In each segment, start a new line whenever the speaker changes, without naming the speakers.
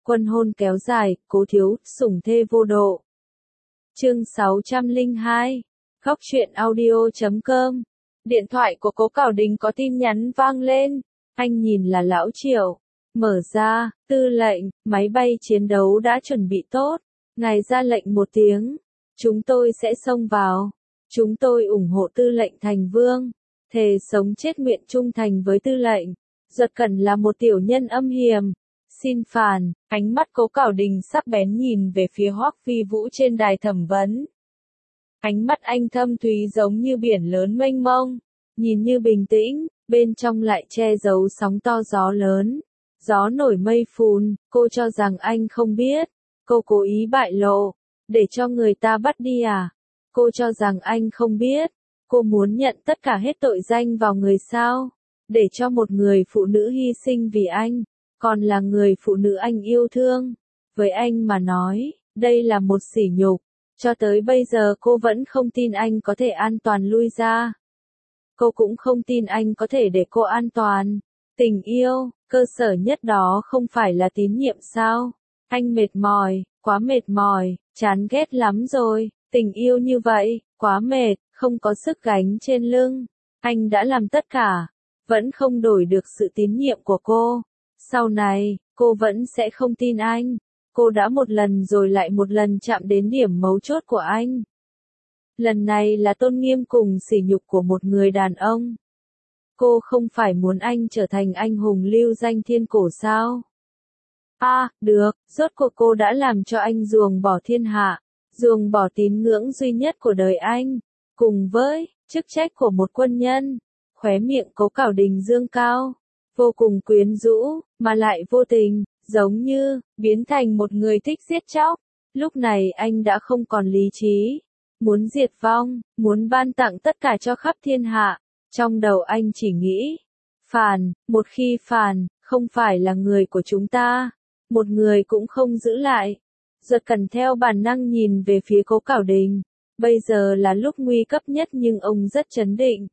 Quân hôn kéo dài, cố thiếu, sủng thê vô độ. Chương 602. Góc truyện audio.com. Điện thoại của Cố Cảo Đình có tin nhắn vang lên. Anh nhìn là Lão Triệu. Mở ra, tư lệnh, máy bay chiến đấu đã chuẩn bị tốt. Ngài ra lệnh một tiếng. Chúng tôi sẽ xông vào. Chúng tôi ủng hộ tư lệnh thành vương. Thề sống chết nguyện trung thành với tư lệnh. Duật Cẩn là một tiểu nhân âm hiểm. Xin phàn, ánh mắt Cố Cảo Đình sắc bén nhìn về phía Hoắc Phi Vũ trên đài thẩm vấn. Ánh mắt anh thâm thúy giống như biển lớn mênh mông, nhìn như bình tĩnh, bên trong lại che giấu sóng to gió lớn. Gió nổi mây phun, cô cho rằng anh không biết, cô cố ý bại lộ, để cho người ta bắt đi à? Cô cho rằng anh không biết, cô muốn nhận tất cả hết tội danh vào người sao? Để cho một người phụ nữ hy sinh vì anh, còn là người phụ nữ anh yêu thương. Với anh mà nói, đây là một sỉ nhục. Cho tới bây giờ cô vẫn không tin anh có thể an toàn lui ra. Cô cũng không tin anh có thể để cô an toàn. Tình yêu, cơ sở nhất đó không phải là tín nhiệm sao? Anh mệt mỏi, quá mệt mỏi, chán ghét lắm rồi. Tình yêu như vậy, quá mệt, không có sức gánh trên lưng. Anh đã làm tất cả, vẫn không đổi được sự tín nhiệm của cô. Sau này, cô vẫn sẽ không tin anh. Cô đã một lần rồi lại một lần chạm đến điểm mấu chốt của anh. Lần này là tôn nghiêm cùng sỉ nhục của một người đàn ông. Cô không phải muốn anh trở thành anh hùng lưu danh thiên cổ sao? Được, rốt cuộc cô đã làm cho anh ruồng bỏ thiên hạ, ruồng bỏ tín ngưỡng duy nhất của đời anh, cùng với chức trách của một quân nhân. Khóe miệng Cố Cảo Đình dương cao, vô cùng quyến rũ, mà lại vô tình, giống như biến thành một người thích giết chóc. Lúc này anh đã không còn lý trí, muốn diệt vong, muốn ban tặng tất cả cho khắp thiên hạ. Trong đầu anh chỉ nghĩ, phàn, một khi phàn, không phải là người của chúng ta, một người cũng không giữ lại. Duật Cẩn theo bản năng nhìn về phía Cố Cảo Đình. Bây giờ là lúc nguy cấp nhất nhưng ông rất trấn định.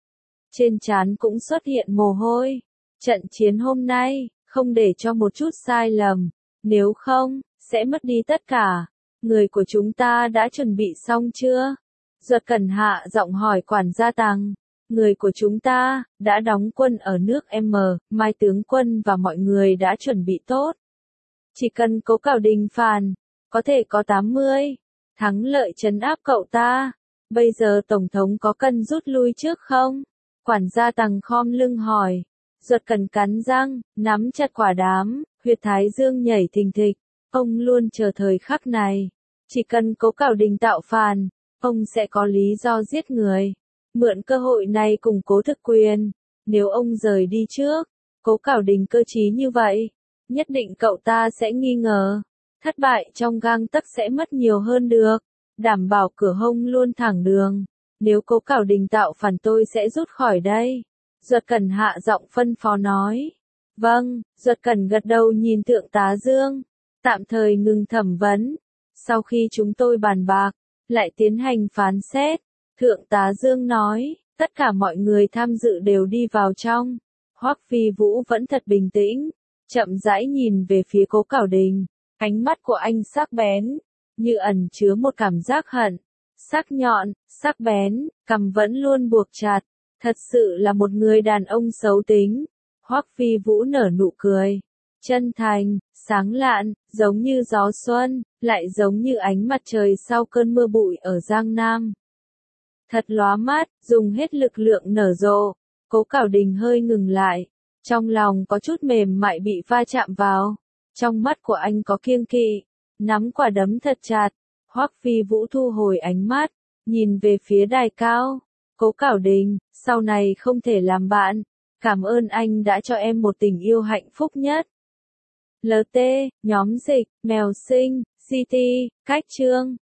Trên trán cũng xuất hiện mồ hôi. Trận chiến hôm nay, không để cho một chút sai lầm, nếu không, sẽ mất đi tất cả. Người của chúng ta đã chuẩn bị xong chưa? Duật Cẩn hạ giọng hỏi quản gia Tằng. Người của chúng ta, đã đóng quân ở nước M, Mai tướng quân và mọi người đã chuẩn bị tốt. Chỉ cần Cố Cảo Đình phàn, có thể có 80, thắng lợi trấn áp cậu ta. Bây giờ Tổng thống có cần rút lui trước không? Quản gia Tằng khom lưng hỏi. Duật Cẩn cắn răng, nắm chặt quả đám, huyệt thái dương nhảy thình thịch. Ông luôn chờ thời khắc này. Chỉ cần Cố Cảo Đình tạo phàn, ông sẽ có lý do giết người. Mượn cơ hội này củng cố thực quyền. Nếu ông rời đi trước, Cố Cảo Đình cơ trí như vậy, nhất định cậu ta sẽ nghi ngờ. Thất bại trong gang tấc sẽ mất nhiều hơn được. Đảm bảo cửa hông luôn thẳng đường. Nếu Cố Cảo Đình tạo phản tôi sẽ rút khỏi đây. Duật Cẩn hạ giọng phân phó nói. Vâng, Duật Cẩn gật đầu nhìn Thượng tá Dương. Tạm thời ngừng thẩm vấn. Sau khi chúng tôi bàn bạc, lại tiến hành phán xét. Thượng tá Dương nói, tất cả mọi người tham dự đều đi vào trong. Hoắc Phi Vũ vẫn thật bình tĩnh, chậm rãi nhìn về phía Cố Cảo Đình. Ánh mắt của anh sắc bén, như ẩn chứa một cảm giác hận. Sắc nhọn, sắc bén, cằm vẫn luôn buộc chặt. Thật sự là một người đàn ông xấu tính. Hoắc Phi Vũ nở nụ cười. Chân thành, sáng lạn, giống như gió xuân, lại giống như ánh mặt trời sau cơn mưa bụi ở Giang Nam. Thật lóa mắt, dùng hết lực lượng nở rộ. Cố Cảo Đình hơi ngừng lại. Trong lòng có chút mềm mại bị va chạm vào. Trong mắt của anh có kiêng kỵ. Nắm quả đấm thật chặt. Hoắc Phi Vũ thu hồi ánh mắt, nhìn về phía đài cao. Cố Cảo Đình, sau này không thể làm bạn. Cảm ơn anh đã cho em một tình yêu hạnh phúc nhất. LT, nhóm dịch, mèo sinh, CT, cách chương.